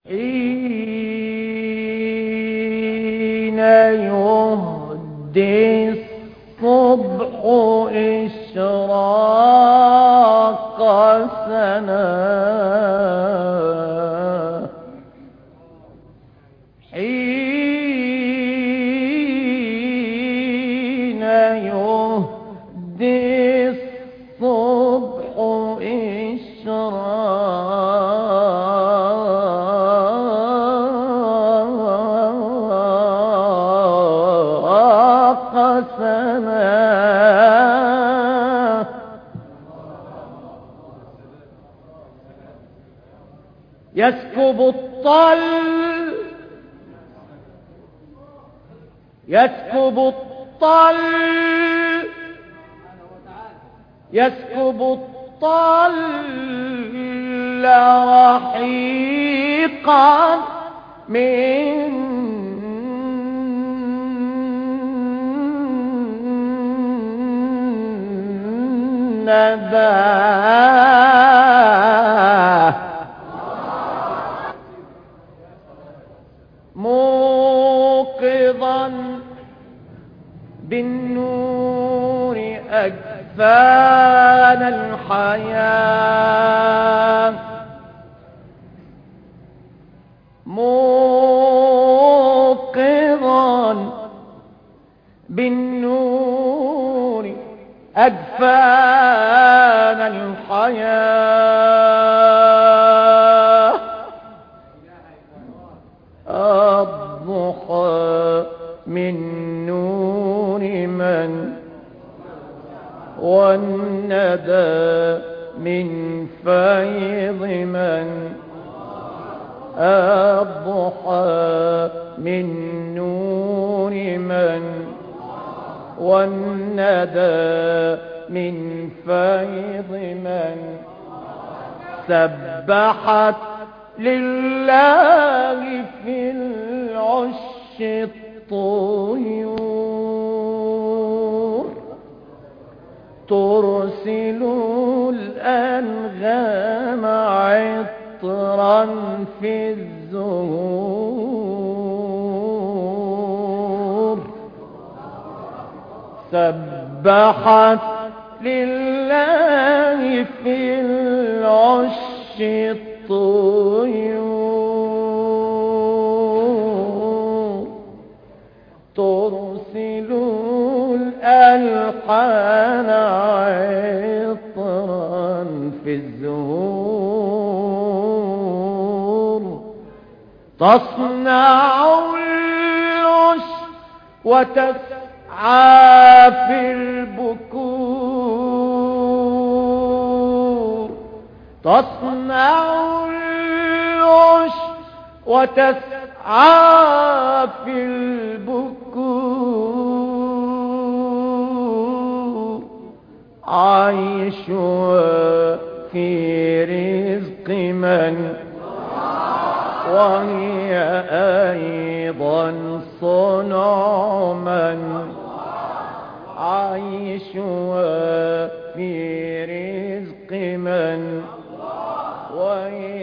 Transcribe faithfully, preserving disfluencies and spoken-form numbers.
حين يهدي الصبح إشراق سنا، حين يهدي الصبح إشراق سنا، يسكب الطل يسكب الطل يسكب الطل رحيقا من نداه، موقظا بالنور أجفان الحياة، موقظا بالنور أجفان الحياة، الضحى من نور من، والندى من فيض من، الضحى من نور من، والندى من فيض من، سبحت لله في العش الطيور، ترسل الأنغام عطرا في الزهور، سبحت لله في العش الطيور، ترسل الألحان عطرا في الزهور، تصنع العش وتسعى في البكور، تصنع العش وتسعى في البكور، عيشها في رزق من، وهي أيضا صنع من، عيشها في رزق من، وهي